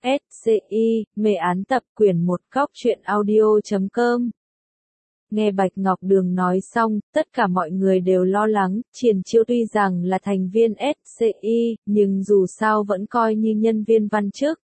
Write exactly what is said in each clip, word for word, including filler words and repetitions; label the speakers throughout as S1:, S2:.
S1: S C I, mê án tập quyển một góc truyện audio chấm com. Nghe Bạch Ngọc Đường nói xong, tất cả mọi người đều lo lắng, Triển Chiêu tuy rằng là thành viên S C I, nhưng dù sao vẫn coi như nhân viên văn chức.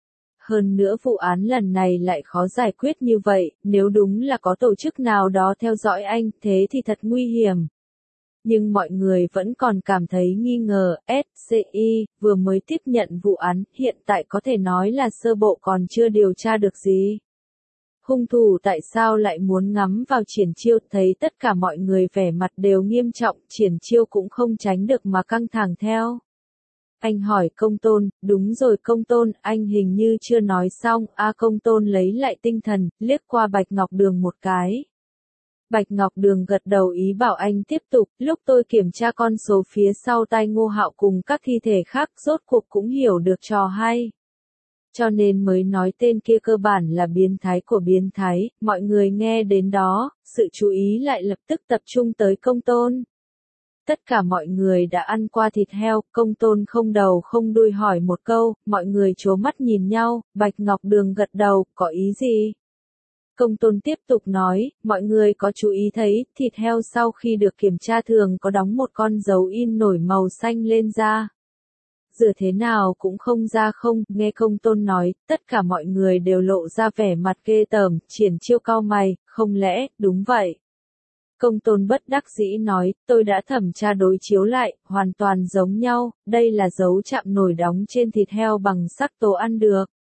S1: Hơn nữa vụ án lần này lại khó giải quyết như vậy, nếu đúng là có tổ chức nào đó theo dõi anh, thế thì thật nguy hiểm. Nhưng mọi người vẫn còn cảm thấy nghi ngờ, S C I vừa mới tiếp nhận vụ án, hiện tại có thể nói là sơ bộ còn chưa điều tra được gì. Hung thủ tại sao lại muốn ngắm vào Triển Chiêu, thấy tất cả mọi người vẻ mặt đều nghiêm trọng, Triển Chiêu cũng không tránh được mà căng thẳng theo. Anh hỏi Công Tôn, đúng rồi Công Tôn, anh hình như chưa nói xong, a Công Tôn lấy lại tinh thần, liếc qua Bạch Ngọc Đường một cái. Bạch Ngọc Đường gật đầu ý bảo anh tiếp tục, lúc tôi kiểm tra con số phía sau tai Ngô Hạo cùng các thi thể khác, rốt cuộc cũng hiểu được trò hay. Cho nên mới nói tên kia cơ bản là biến thái của biến thái, mọi người nghe đến đó, sự chú ý lại lập tức tập trung tới Công Tôn. Tất cả mọi người đã ăn qua thịt heo, Công Tôn không đầu không đuôi hỏi một câu, mọi người trố mắt nhìn nhau, Bạch Ngọc Đường gật đầu, có ý gì? Công Tôn tiếp tục nói, mọi người có chú ý thấy, thịt heo sau khi được kiểm tra thường có đóng một con dấu in nổi màu xanh lên da. Rửa thế nào cũng không ra không, nghe Công Tôn nói, tất cả mọi người đều lộ ra vẻ mặt ghê tởm, Triển Chiêu cau mày, không lẽ, đúng vậy. Công Tôn bất đắc dĩ nói, tôi đã thẩm tra đối chiếu lại, hoàn toàn giống nhau, đây là dấu chạm nổi đóng trên thịt heo bằng sắc tố ăn được.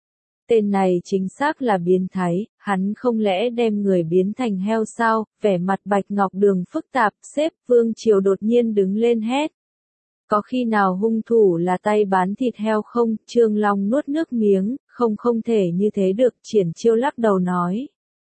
S1: Tên này chính xác là biến thái, hắn không lẽ đem người biến thành heo sao, vẻ mặt Bạch Ngọc Đường phức tạp, sếp Vương Triều đột nhiên đứng lên hét. Có khi nào hung thủ là tay bán thịt heo không, Trương Long nuốt nước miếng, không không thể như thế được, Triển Chiêu lắc đầu nói.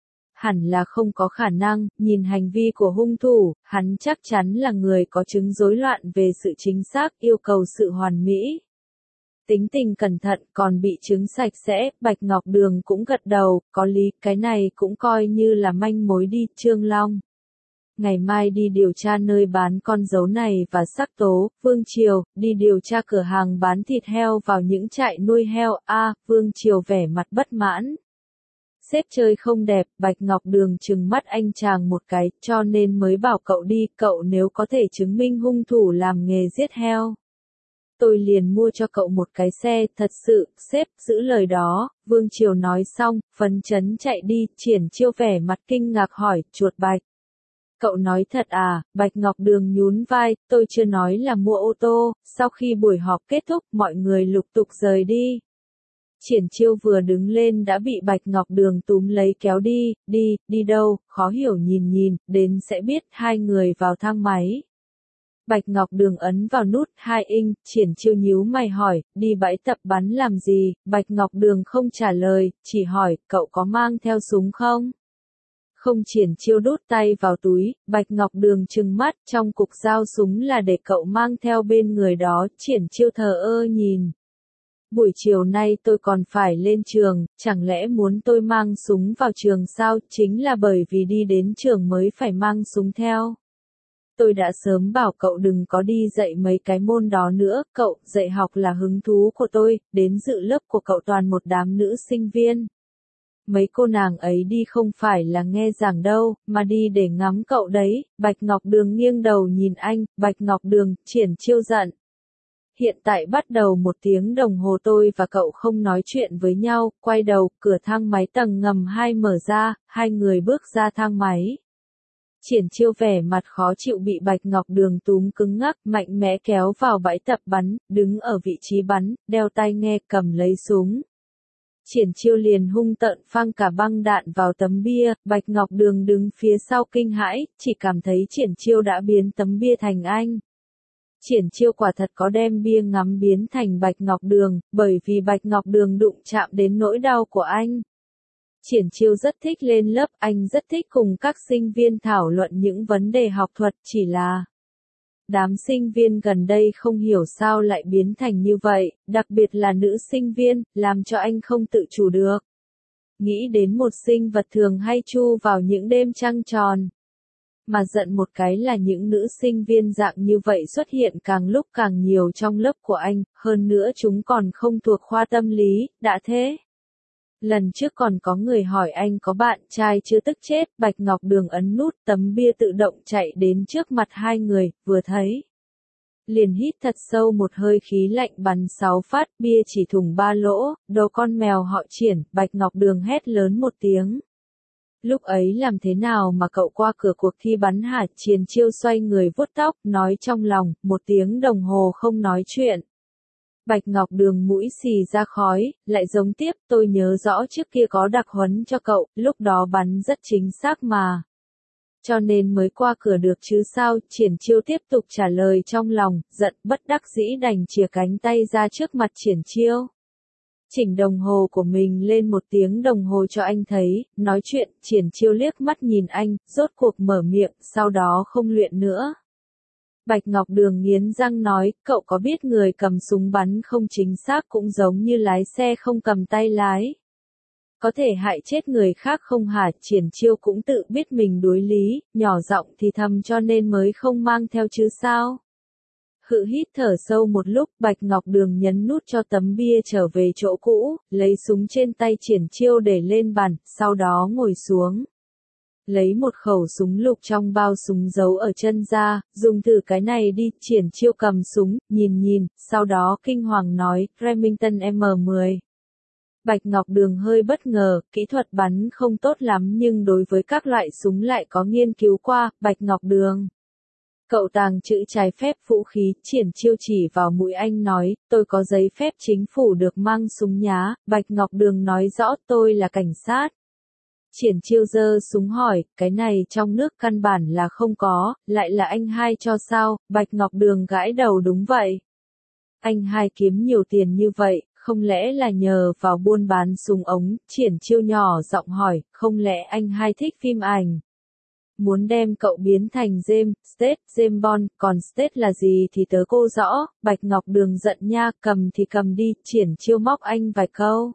S1: Hẳn là không có khả năng, nhìn hành vi của hung thủ, hắn chắc chắn là người có chứng rối loạn về sự chính xác, yêu cầu sự hoàn mỹ. Tính tình cẩn thận còn bị chứng sạch sẽ, Bạch Ngọc Đường cũng gật đầu, có lý, cái này cũng coi như là manh mối đi, Trương Long. Ngày mai đi điều tra nơi bán con dấu này và sắc tố, Vương Triều, đi điều tra cửa hàng bán thịt heo vào những trại nuôi heo, a Vương Triều vẻ mặt bất mãn. Sếp chơi không đẹp, Bạch Ngọc Đường trừng mắt anh chàng một cái, cho nên mới bảo cậu đi, cậu nếu có thể chứng minh hung thủ làm nghề giết heo. Tôi liền mua cho cậu một cái xe, thật sự, sếp, giữ lời đó, Vương Triều nói xong, phấn chấn chạy đi, Triển Chiêu vẻ mặt kinh ngạc hỏi, chuột Bạch. Cậu nói thật à, Bạch Ngọc Đường nhún vai, tôi chưa nói là mua ô tô, sau khi buổi họp kết thúc, mọi người lục tục rời đi. Triển Chiêu vừa đứng lên đã bị Bạch Ngọc Đường túm lấy kéo đi, đi, đi đâu, khó hiểu nhìn nhìn, đến sẽ biết, hai người vào thang máy. Bạch Ngọc Đường ấn vào nút hai inch, Triển Chiêu nhíu mày hỏi, đi bãi tập bắn làm gì, Bạch Ngọc Đường không trả lời, chỉ hỏi, cậu có mang theo súng không? Không, Triển Chiêu đút tay vào túi, Bạch Ngọc Đường trừng mắt, trong cục dao súng là để cậu mang theo bên người đó, Triển Chiêu thờ ơ nhìn. Buổi chiều nay tôi còn phải lên trường, chẳng lẽ muốn tôi mang súng vào trường sao, chính là bởi vì đi đến trường mới phải mang súng theo. Tôi đã sớm bảo cậu đừng có đi dạy mấy cái môn đó nữa, cậu, dạy học là hứng thú của tôi, đến dự lớp của cậu toàn một đám nữ sinh viên. Mấy cô nàng ấy đi không phải là nghe giảng đâu, mà đi để ngắm cậu đấy, Bạch Ngọc Đường nghiêng đầu nhìn anh, Bạch Ngọc Đường, Triển Chiêu giận. Hiện tại bắt đầu một tiếng đồng hồ tôi và cậu không nói chuyện với nhau, quay đầu, cửa thang máy tầng ngầm hai mở ra, hai người bước ra thang máy. Triển Chiêu vẻ mặt khó chịu bị Bạch Ngọc Đường túm cứng ngắc, mạnh mẽ kéo vào bãi tập bắn, đứng ở vị trí bắn, đeo tai nghe, cầm lấy súng. Triển Chiêu liền hung tợn phang cả băng đạn vào tấm bia, Bạch Ngọc Đường đứng phía sau kinh hãi, chỉ cảm thấy Triển Chiêu đã biến tấm bia thành anh. Triển Chiêu quả thật có đem bia ngắm biến thành Bạch Ngọc Đường, bởi vì Bạch Ngọc Đường đụng chạm đến nỗi đau của anh. Triển Chiêu rất thích lên lớp, anh rất thích cùng các sinh viên thảo luận những vấn đề học thuật, chỉ là đám sinh viên gần đây không hiểu sao lại biến thành như vậy, đặc biệt là nữ sinh viên, làm cho anh không tự chủ được. Nghĩ đến một sinh vật thường hay chu vào những đêm trăng tròn. Mà giận một cái là những nữ sinh viên dạng như vậy xuất hiện càng lúc càng nhiều trong lớp của anh, hơn nữa chúng còn không thuộc khoa tâm lý, đã thế. Lần trước còn có người hỏi anh có bạn trai chưa tức chết, Bạch Ngọc Đường ấn nút tấm bia tự động chạy đến trước mặt hai người, vừa thấy. Liền hít thật sâu một hơi khí lạnh bắn sáu phát, bia chỉ thủng ba lỗ, đồ con mèo họ Triển, Bạch Ngọc Đường hét lớn một tiếng. Lúc ấy làm thế nào mà cậu qua cửa cuộc thi bắn hả? Triển Chiêu xoay người vuốt tóc, nói trong lòng, một tiếng đồng hồ không nói chuyện. Bạch Ngọc Đường mũi xì ra khói, lại giống tiếp, tôi nhớ rõ trước kia có đặc huấn cho cậu, lúc đó bắn rất chính xác mà. Cho nên mới qua cửa được chứ sao? Triển Chiêu tiếp tục trả lời trong lòng, giận bất đắc dĩ đành chìa cánh tay ra trước mặt Triển Chiêu. Chỉnh đồng hồ của mình lên một tiếng đồng hồ cho anh thấy, nói chuyện, Triển Chiêu liếc mắt nhìn anh, rốt cuộc mở miệng, sau đó không luyện nữa. Bạch Ngọc Đường nghiến răng nói, cậu có biết người cầm súng bắn không chính xác cũng giống như lái xe không cầm tay lái. Có thể hại chết người khác không hả? Triển Chiêu cũng tự biết mình đối lý, nhỏ giọng thì thầm cho nên mới không mang theo chứ sao. Hự hít thở sâu một lúc, Bạch Ngọc Đường nhấn nút cho tấm bia trở về chỗ cũ, lấy súng trên tay Triển Chiêu để lên bàn, sau đó ngồi xuống. Lấy một khẩu súng lục trong bao súng giấu ở chân ra, dùng thử cái này đi. Triển Chiêu cầm súng, nhìn nhìn, sau đó kinh hoàng nói, Remington M mười. Bạch Ngọc Đường hơi bất ngờ, kỹ thuật bắn không tốt lắm nhưng đối với các loại súng lại có nghiên cứu qua. Bạch Ngọc Đường, cậu tàng trữ trái phép vũ khí. Triển Chiêu chỉ vào mũi anh nói, tôi có giấy phép chính phủ được mang súng nhá. Bạch Ngọc Đường nói rõ, tôi là cảnh sát. Triển Chiêu giơ súng hỏi, cái này trong nước căn bản là không có, lại là anh hai cho sao? Bạch Ngọc Đường gãi đầu, đúng vậy. Anh hai kiếm nhiều tiền như vậy, không lẽ là nhờ vào buôn bán súng ống? Triển Chiêu nhỏ giọng hỏi, không lẽ anh hai thích phim ảnh? Muốn đem cậu biến thành James Statham, James Bond, còn Statham là gì thì tớ cô rõ. Bạch Ngọc Đường giận nha, cầm thì cầm đi. Triển Chiêu móc anh vài câu.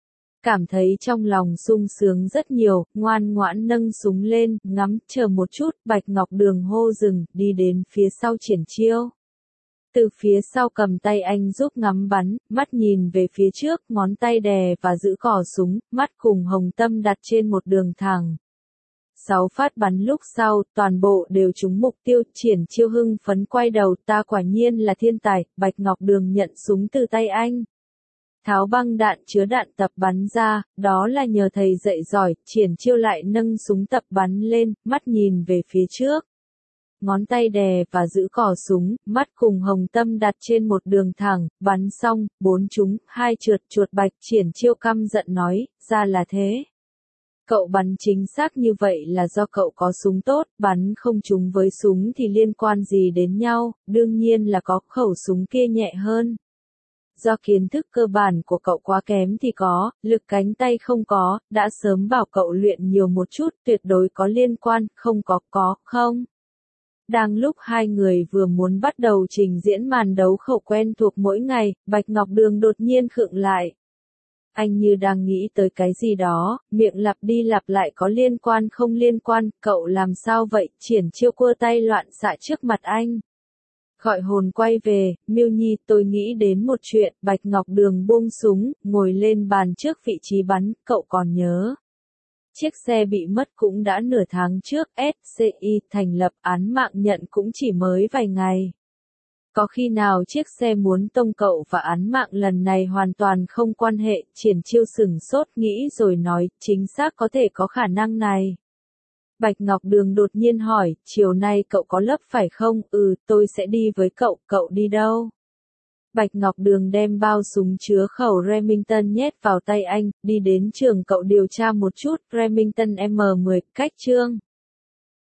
S1: Cảm thấy trong lòng sung sướng rất nhiều, ngoan ngoãn nâng súng lên, ngắm, chờ một chút, Bạch Ngọc Đường hô dừng, đi đến phía sau Triển Chiêu. Từ phía sau cầm tay anh giúp ngắm bắn, mắt nhìn về phía trước, ngón tay đè và giữ cò súng, mắt cùng hồng tâm đặt trên một đường thẳng. Sáu phát bắn lúc sau, toàn bộ đều trúng mục tiêu. Triển Chiêu hưng phấn quay đầu, ta quả nhiên là thiên tài. Bạch Ngọc Đường nhận súng từ tay anh. Tháo băng đạn chứa đạn tập bắn ra, đó là nhờ thầy dạy giỏi. Triển Chiêu lại nâng súng tập bắn lên, mắt nhìn về phía trước. Ngón tay đè và giữ cò súng, mắt cùng hồng tâm đặt trên một đường thẳng, bắn xong, bốn trúng, hai trượt. Chuột Bạch. Triển Chiêu căm giận nói, ra là thế. Cậu bắn chính xác như vậy là do cậu có súng tốt, bắn không trúng với súng thì liên quan gì đến nhau, đương nhiên là có, khẩu súng kia nhẹ hơn. Do kiến thức cơ bản của cậu quá kém thì có, lực cánh tay không có, đã sớm bảo cậu luyện nhiều một chút, tuyệt đối có liên quan, không có, có, không. Đang lúc hai người vừa muốn bắt đầu trình diễn màn đấu khẩu quen thuộc mỗi ngày, Bạch Ngọc Đường đột nhiên khựng lại. Anh như đang nghĩ tới cái gì đó, miệng lặp đi lặp lại có liên quan không liên quan, cậu làm sao vậy? Triển Chiêu cua tay loạn xạ trước mặt anh. Gọi hồn quay về, Miêu Nhi, tôi nghĩ đến một chuyện. Bạch Ngọc Đường buông súng, ngồi lên bàn trước vị trí bắn, cậu còn nhớ. Chiếc xe bị mất cũng đã nửa tháng trước, ét xê i thành lập án mạng nhận cũng chỉ mới vài ngày. Có khi nào chiếc xe muốn tông cậu và án mạng lần này hoàn toàn không quan hệ? Triển Chiêu sửng sốt nghĩ rồi nói, chính xác có thể có khả năng này. Bạch Ngọc Đường đột nhiên hỏi, chiều nay cậu có lớp phải không? Ừ, tôi sẽ đi với cậu, cậu đi đâu? Bạch Ngọc Đường đem bao súng chứa khẩu Remington nhét vào tay anh, đi đến trường cậu điều tra một chút, Remington M mười, cách chương.